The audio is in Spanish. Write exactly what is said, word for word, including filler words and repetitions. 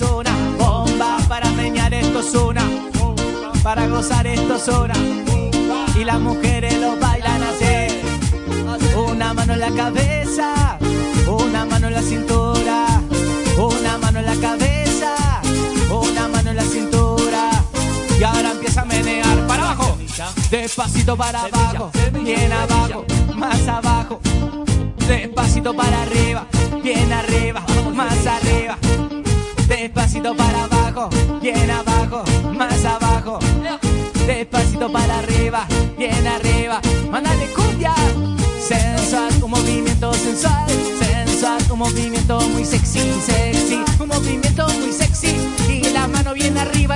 una bomba, para meñar esto es una, para gozar esto es una, y las mujeres lo bailan así. Una mano en la cabeza, una mano en la cintura, una mano en la cabeza, una mano en la cintura, y ahora empieza a menear para abajo, despacito para abajo, bien abajo, más abajo, despacito para arriba, bien arriba, más arriba, despacito para abajo, bien abajo, más abajo, despacito para arriba, bien arriba, mándale cumbia. Sensual, un movimiento sensual, sensual, un movimiento muy sexy, sexy, un movimiento muy sexy, y la mano bien arriba